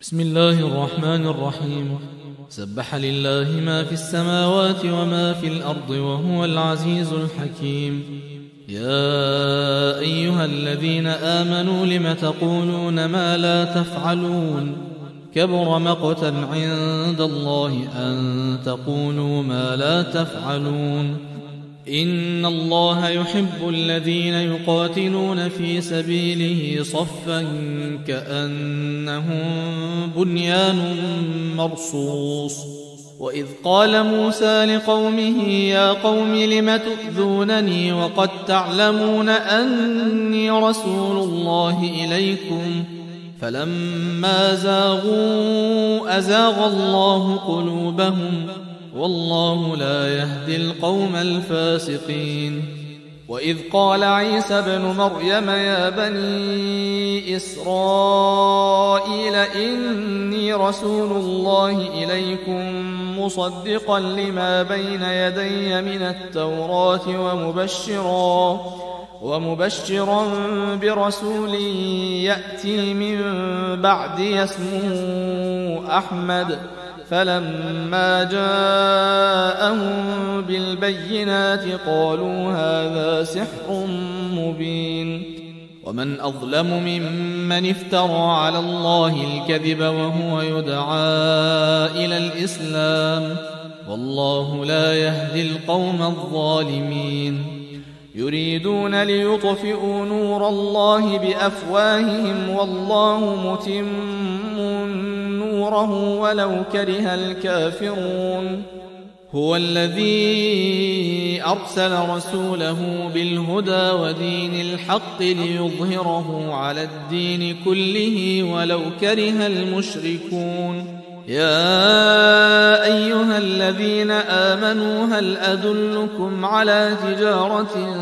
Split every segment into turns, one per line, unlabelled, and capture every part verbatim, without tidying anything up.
بسم الله الرحمن الرحيم. سبح لله ما في السماوات وما في الأرض وهو العزيز الحكيم. يا أيها الذين آمنوا لم تقولون ما لا تفعلون كبر مقتا عند الله أن تقولوا ما لا تفعلون. إن الله يحب الذين يقاتلون في سبيله صفا كأنهم بنيان مرصوص. وإذ قال موسى لقومه يا قوم لم تؤذونني وقد تعلمون أني رسول الله إليكم فلما زاغوا أزاغ الله قلوبهم والله لا يهدي القوم الفاسقين. وإذ قال عيسى ابن مريم يا بني إسرائيل إني رسول الله إليكم مصدقا لما بين يدي من التوراة ومبشرا ومبشرا برسول يأتي من بعدي اسمه أحمد. فلما جاءهم بالبينات قالوا هذا سحر مبين. ومن أظلم ممن افترى على الله الكذب وهو يدعى إلى الإسلام والله لا يهدي القوم الظالمين. يريدون ليطفئوا نور الله بأفواههم والله متم نوره ولو كره الكافرون. هو الذي أرسل رسوله بالهدى ودين الحق ليظهره على الدين كله ولو كره المشركون. يا أيها الذين آمنوا هل أدلكم على تجارة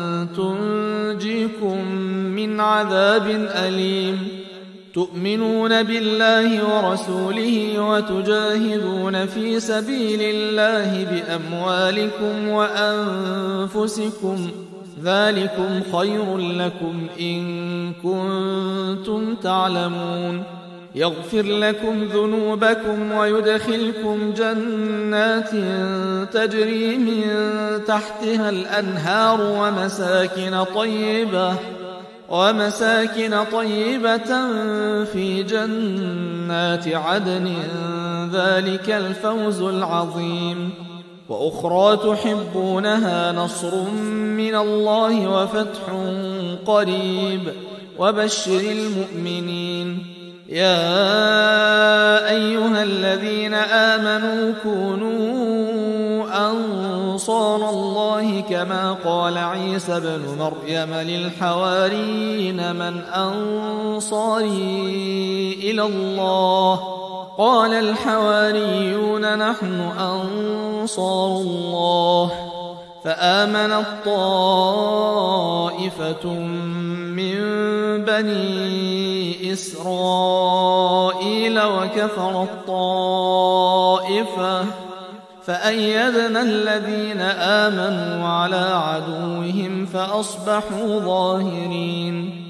تنجيكم من عذاب أليم تؤمنون بالله ورسوله وتجاهدون في سبيل الله بأموالكم وأنفسكم ذلكم خير لكم إن كنتم تعلمون. يغفر لكم ذنوبكم ويدخلكم جنات تجري من تحتها الأنهار ومساكن طيبة ومساكن طيبة في جنات عدن ذلك الفوز العظيم. وأخرى تحبونها نصر من الله وفتح قريب وبشر المؤمنين. يا أيها الذين آمنوا كونوا أنصار الله كما قال عيسى ابن مريم للحواريين من أنصاري إلى الله قال الحواريون نحن أنصار الله. فآمنت طائفة من بني إسرائيل وكفرت طائفة فأيدنا الذين آمنوا على عدوهم فأصبحوا ظاهرين.